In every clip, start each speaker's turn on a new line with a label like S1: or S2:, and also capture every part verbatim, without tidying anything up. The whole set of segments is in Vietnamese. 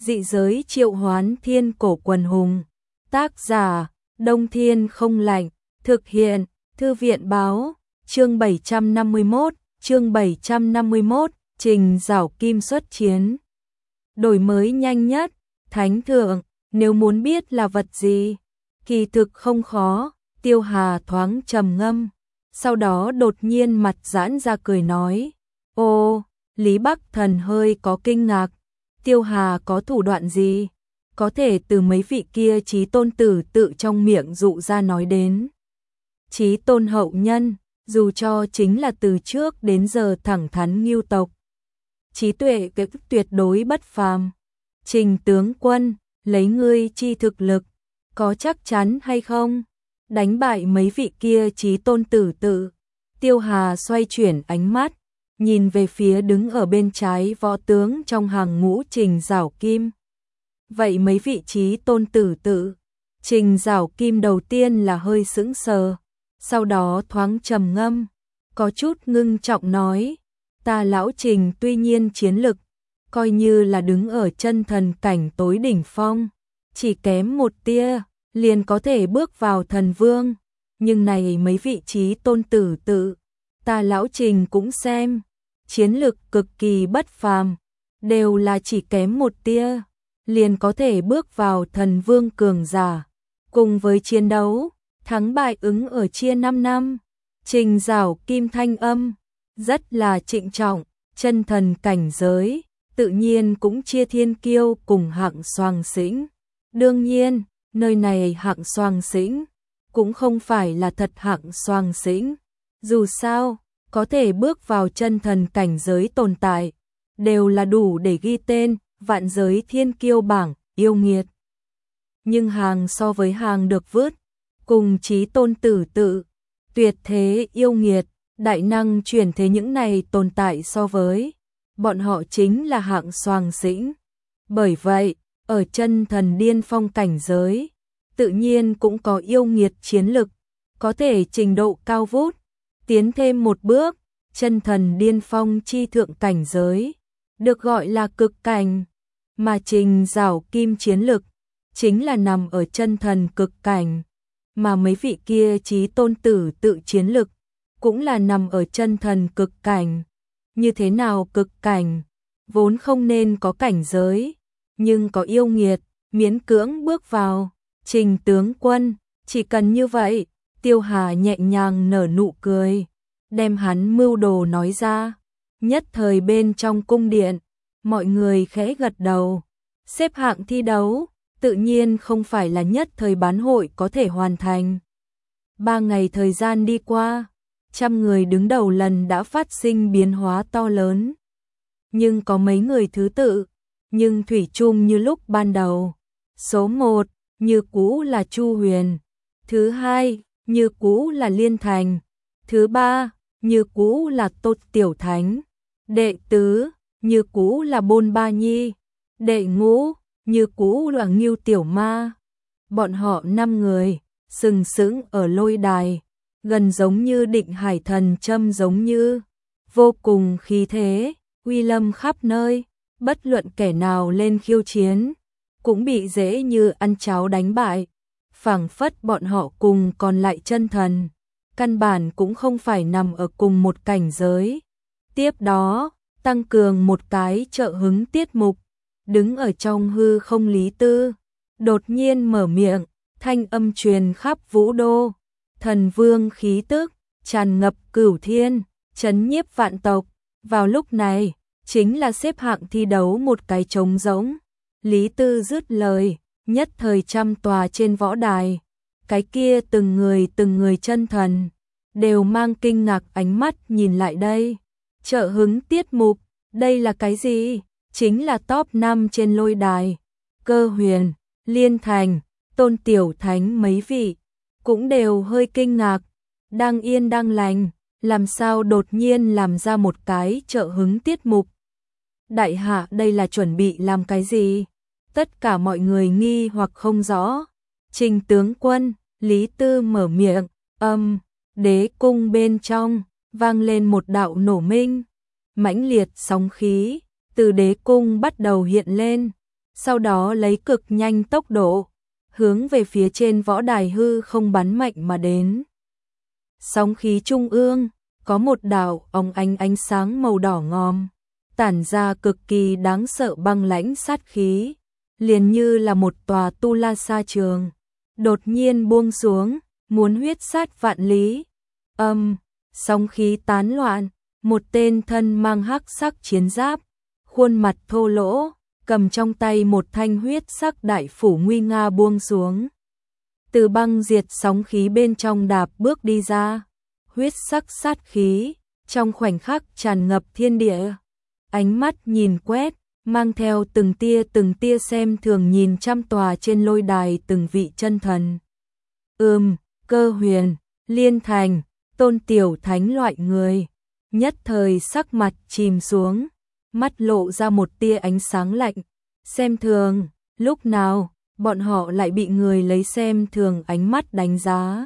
S1: Dị giới triệu hoán thiên cổ quần hùng. Tác giả, Đông Thiên không lạnh. Thực hiện, Thư viện báo. Chương bảy trăm năm mươi mốt, chương bảy trăm năm mươi mốt, Trình Giảo Kim xuất chiến. Đổi mới nhanh nhất, Thánh thượng, nếu muốn biết là vật gì, kỳ thực không khó. Tiêu Hà thoáng trầm ngâm, sau đó đột nhiên mặt giãn ra cười nói. Ô, Lý Bắc Thần hơi có kinh ngạc. Tiêu Hà có thủ đoạn gì? Có thể từ mấy vị kia chí tôn tử tự trong miệng dụ ra nói đến. Chí tôn hậu nhân, dù cho chính là từ trước đến giờ thẳng thắn ngưu tộc. Trí tuệ cực tuyệt đối bất phàm. Trình tướng quân, lấy ngươi chi thực lực, có chắc chắn hay không? Đánh bại mấy vị kia chí tôn tử tự. Tiêu Hà xoay chuyển ánh mắt, nhìn về phía đứng ở bên trái võ tướng trong hàng ngũ Trình Giảo Kim. Vậy mấy vị chí tôn tử tự? Trình Giảo Kim đầu tiên là hơi sững sờ, sau đó thoáng trầm ngâm, có chút ngưng trọng nói. Ta lão Trình tuy nhiên chiến lực, coi như là đứng ở chân thần cảnh tối đỉnh phong, chỉ kém một tia, liền có thể bước vào thần vương. Nhưng này mấy vị chí tôn tử tự, ta lão Trình cũng xem, chiến lực cực kỳ bất phàm, đều là chỉ kém một tia, liền có thể bước vào thần vương cường giả. Cùng với chiến đấu, thắng bại ứng ở chia năm năm. Trình Giảo Kim thanh âm rất là trịnh trọng, chân thần cảnh giới, tự nhiên cũng chia thiên kiêu cùng hạng soàng xĩnh. Đương nhiên, nơi này hạng soàng xĩnh cũng không phải là thật hạng soàng xĩnh. Dù sao, có thể bước vào chân thần cảnh giới tồn tại, đều là đủ để ghi tên vạn giới thiên kiêu bảng, yêu nghiệt. Nhưng hàng so với hàng được vứt, cùng chí tôn tử tự, tuyệt thế yêu nghiệt, đại năng chuyển thế những này tồn tại so với, bọn họ chính là hạng soàng xĩnh. Bởi vậy, ở chân thần điên phong cảnh giới, tự nhiên cũng có yêu nghiệt chiến lực, có thể trình độ cao vút, tiến thêm một bước, chân thần điên phong chi thượng cảnh giới, được gọi là cực cảnh, mà Trình Giảo Kim chiến lực, chính là nằm ở chân thần cực cảnh, mà mấy vị kia chí tôn tử tự chiến lực, cũng là nằm ở chân thần cực cảnh. Như thế nào cực cảnh? Vốn không nên có cảnh giới, nhưng có yêu nghiệt, miễn cưỡng bước vào. Trình tướng quân, chỉ cần như vậy. Tiêu Hà nhẹ nhàng nở nụ cười, đem hắn mưu đồ nói ra. Nhất thời bên trong cung điện, mọi người khẽ gật đầu. Xếp hạng thi đấu, tự nhiên không phải là nhất thời bán hội có thể hoàn thành. Ba ngày thời gian đi qua, trăm người đứng đầu lần đã phát sinh biến hóa to lớn. Nhưng có mấy người thứ tự, nhưng thủy chung như lúc ban đầu. Số một, như cũ là Chu Huyền. Thứ hai, như cũ là Liên Thành. Thứ ba, như cũ là Tốt Tiểu Thánh. Đệ tứ, như cũ là Bôn Ba Nhi. Đệ ngũ, như cũ là Ngưu Tiểu Ma. Bọn họ năm người, sừng sững ở lôi đài, gần giống như định hải thần châm giống như, vô cùng khí thế, uy lâm khắp nơi, bất luận kẻ nào lên khiêu chiến, cũng bị dễ như ăn cháo đánh bại. Phảng phất bọn họ cùng còn lại chân thần, căn bản cũng không phải nằm ở cùng một cảnh giới. Tiếp đó, tăng cường một cái trợ hứng tiết mục, đứng ở trong hư không Lý Tư, đột nhiên mở miệng, thanh âm truyền khắp vũ đô, thần vương khí tức, tràn ngập cửu thiên, chấn nhiếp vạn tộc. Vào lúc này, chính là xếp hạng thi đấu một cái trống rỗng. Lý Tư dứt lời, nhất thời trăm tòa trên võ đài, cái kia từng người từng người chân thần, đều mang kinh ngạc ánh mắt nhìn lại đây. Trợ hứng tiết mục, đây là cái gì? Chính là top năm trên lôi đài. Cơ Huyền, Liên Thành, Tôn Tiểu Thánh mấy vị, cũng đều hơi kinh ngạc, đang yên đang lành, làm sao đột nhiên làm ra một cái trợ hứng tiết mục. Đại hạ đây là chuẩn bị làm cái gì? Tất cả mọi người nghi hoặc không rõ. Trình tướng quân, Lý Tư mở miệng, âm, đế cung bên trong, vang lên một đạo nổ minh. Mãnh liệt sóng khí, từ đế cung bắt đầu hiện lên, sau đó lấy cực nhanh tốc độ, hướng về phía trên võ đài hư không bắn mạnh mà đến. Sóng khí trung ương, có một đạo óng ánh ánh sáng màu đỏ ngòm, tản ra cực kỳ đáng sợ băng lãnh sát khí, liền như là một tòa tu la sa trường, đột nhiên buông xuống, muốn huyết sát vạn lý. Âm, sóng khí tán loạn, một tên thân mang hắc sắc chiến giáp, khuôn mặt thô lỗ, cầm trong tay một thanh huyết sắc đại phủ nguy nga buông xuống. Từ băng diệt sóng khí bên trong đạp bước đi ra, huyết sắc sát khí, trong khoảnh khắc tràn ngập thiên địa. Ánh mắt nhìn quét, mang theo từng tia từng tia xem thường nhìn chăm tòa trên lôi đài từng vị chân thần. Ừm, Cơ Huyền, Liên Thành, Tôn Tiểu Thánh loại người, nhất thời sắc mặt chìm xuống, mắt lộ ra một tia ánh sáng lạnh, xem thường, lúc nào, bọn họ lại bị người lấy xem thường ánh mắt đánh giá.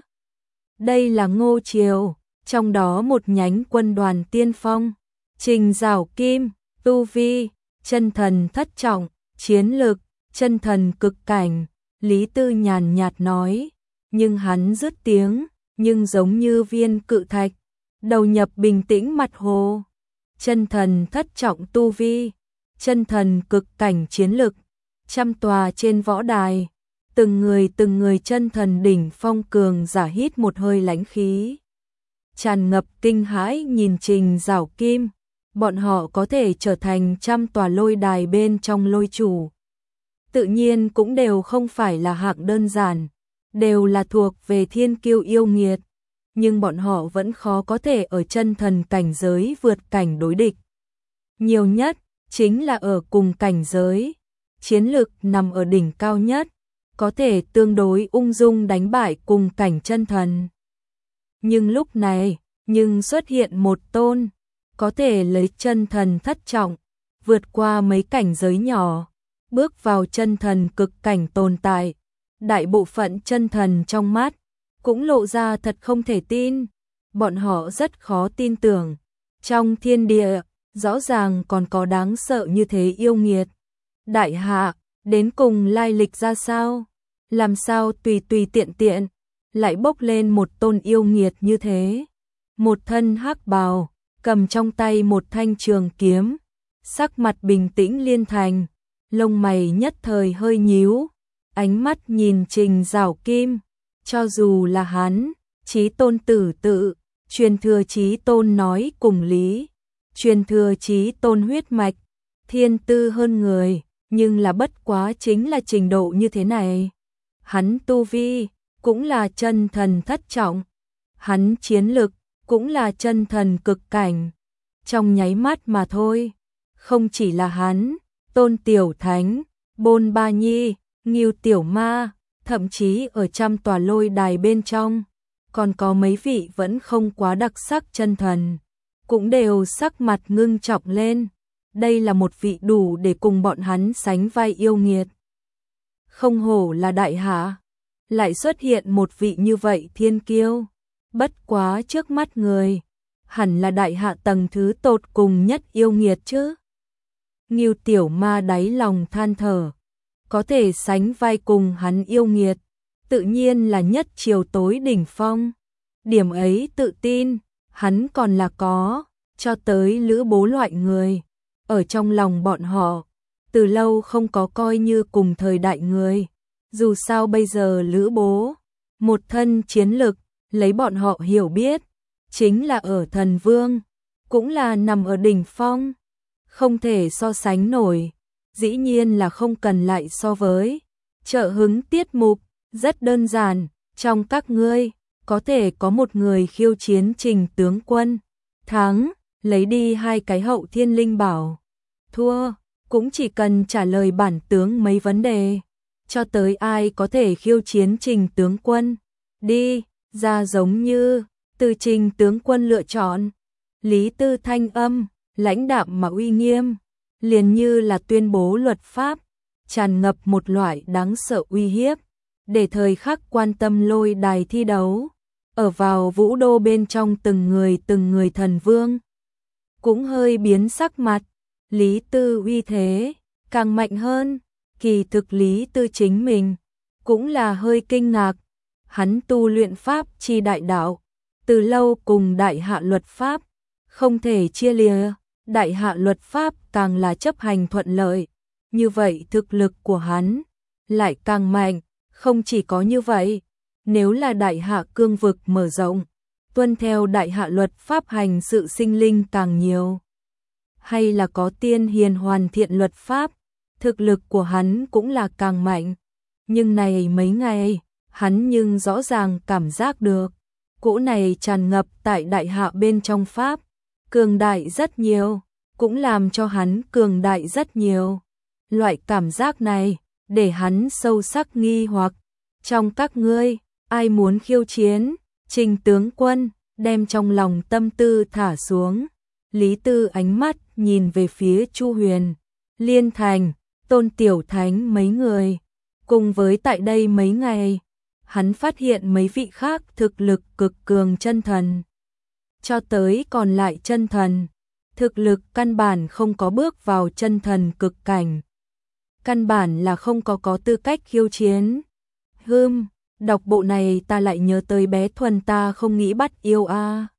S1: Đây là Ngô Triều, trong đó một nhánh quân đoàn tiên phong, Trình Giảo Kim, tu vi, chân thần thất trọng, chiến lực, chân thần cực cảnh, Lý Tư nhàn nhạt nói, nhưng hắn dứt tiếng, nhưng giống như viên cự thạch, đầu nhập bình tĩnh mặt hồ. Chân thần thất trọng tu vi, chân thần cực cảnh chiến lực, trăm tòa trên võ đài, từng người từng người chân thần đỉnh phong cường giả hít một hơi lãnh khí, tràn ngập kinh hãi nhìn Trình Giảo Kim, bọn họ có thể trở thành trăm tòa lôi đài bên trong lôi chủ. Tự nhiên cũng đều không phải là hạng đơn giản, đều là thuộc về thiên kiêu yêu nghiệt, nhưng bọn họ vẫn khó có thể ở chân thần cảnh giới vượt cảnh đối địch. Nhiều nhất, chính là ở cùng cảnh giới, chiến lực nằm ở đỉnh cao nhất, có thể tương đối ung dung đánh bại cùng cảnh chân thần. Nhưng lúc này, nhưng xuất hiện một tôn, có thể lấy chân thần thất trọng, vượt qua mấy cảnh giới nhỏ, bước vào chân thần cực cảnh tồn tại. Đại bộ phận chân thần trong mắt, cũng lộ ra thật không thể tin, bọn họ rất khó tin tưởng. Trong thiên địa, rõ ràng còn có đáng sợ như thế yêu nghiệt. Đại hạ, đến cùng lai lịch ra sao? Làm sao tùy tùy tiện tiện, lại bốc lên một tôn yêu nghiệt như thế? Một thân hắc bào, cầm trong tay một thanh trường kiếm, sắc mặt bình tĩnh Liên Thành, lông mày nhất thời hơi nhíu, ánh mắt nhìn Trình Giảo Kim, cho dù là hắn, Chí Tôn tử tự, truyền thừa Chí Tôn nói cùng lý, truyền thừa Chí Tôn huyết mạch, thiên tư hơn người, nhưng là bất quá chính là trình độ như thế này. Hắn tu vi, cũng là chân thần thất trọng, hắn chiến lực, cũng là chân thần cực cảnh, trong nháy mắt mà thôi. Không chỉ là hắn, Tôn Tiểu Thánh, Bôn Ba Nhi, Ngưu Tiểu Ma, thậm chí ở trăm tòa lôi đài bên trong, còn có mấy vị vẫn không quá đặc sắc chân thần, cũng đều sắc mặt ngưng trọng lên. Đây là một vị đủ để cùng bọn hắn sánh vai yêu nghiệt. Không hổ là đại hạ, lại xuất hiện một vị như vậy thiên kiêu, bất quá trước mắt người, hẳn là đại hạ tầng thứ tột cùng nhất yêu nghiệt chứ. Ngưu Tiểu Ma đáy lòng than thở, có thể sánh vai cùng hắn yêu nghiệt, tự nhiên là nhất triều tối đỉnh phong. Điểm ấy tự tin, hắn còn là có, cho tới Lữ Bố loại người, ở trong lòng bọn họ, từ lâu không có coi như cùng thời đại người. Dù sao bây giờ Lữ Bố, một thân chiến lực, lấy bọn họ hiểu biết, chính là ở thần vương, cũng là nằm ở đỉnh phong, không thể so sánh nổi. Dĩ nhiên là không cần lại so với. Trợ hứng tiết mục, rất đơn giản, trong các ngươi, có thể có một người khiêu chiến Trình tướng quân, thắng, lấy đi hai cái hậu thiên linh bảo, thua, cũng chỉ cần trả lời bản tướng mấy vấn đề, cho tới ai có thể khiêu chiến Trình tướng quân, đi, ra giống như, từ Trình tướng quân lựa chọn. Lý Tư thanh âm, lãnh đạm mà uy nghiêm, liền như là tuyên bố luật pháp, tràn ngập một loại đáng sợ uy hiếp, để thời khắc quan tâm lôi đài thi đấu, ở vào vũ đô bên trong từng người từng người thần vương, cũng hơi biến sắc mặt. Lý Tư uy thế, càng mạnh hơn, Kỳ thực Lý Tư chính mình cũng là hơi kinh ngạc, hắn tu luyện pháp chi đại đạo, từ lâu cùng đại hạ luật pháp không thể chia lìa, đại hạ luật pháp càng là chấp hành thuận lợi, như vậy thực lực của hắn lại càng mạnh, không chỉ có như vậy, nếu là đại hạ cương vực mở rộng, tuân theo đại hạ luật pháp hành sự sinh linh càng nhiều, hay là có tiên hiền hoàn thiện luật pháp, thực lực của hắn cũng là càng mạnh. Nhưng này mấy ngày, hắn nhưng rõ ràng cảm giác được, cỗ này tràn ngập tại đại hạ bên trong pháp, cường đại rất nhiều, cũng làm cho hắn cường đại rất nhiều. Loại cảm giác này, để hắn sâu sắc nghi hoặc, trong các ngươi, ai muốn khiêu chiến? Trình tướng quân, đem trong lòng tâm tư thả xuống, Lý Tư ánh mắt nhìn về phía Chu Huyền, Liên Thành, Tôn Tiểu Thánh mấy người, cùng với tại đây mấy ngày, hắn phát hiện mấy vị khác thực lực cực cường chân thần. Cho tới còn lại chân thần, thực lực căn bản không có bước vào chân thần cực cảnh. Căn bản là không có có tư cách khiêu chiến. Hừm, đọc bộ này ta lại nhớ tới bé Thuần ta không nghĩ bắt yêu a.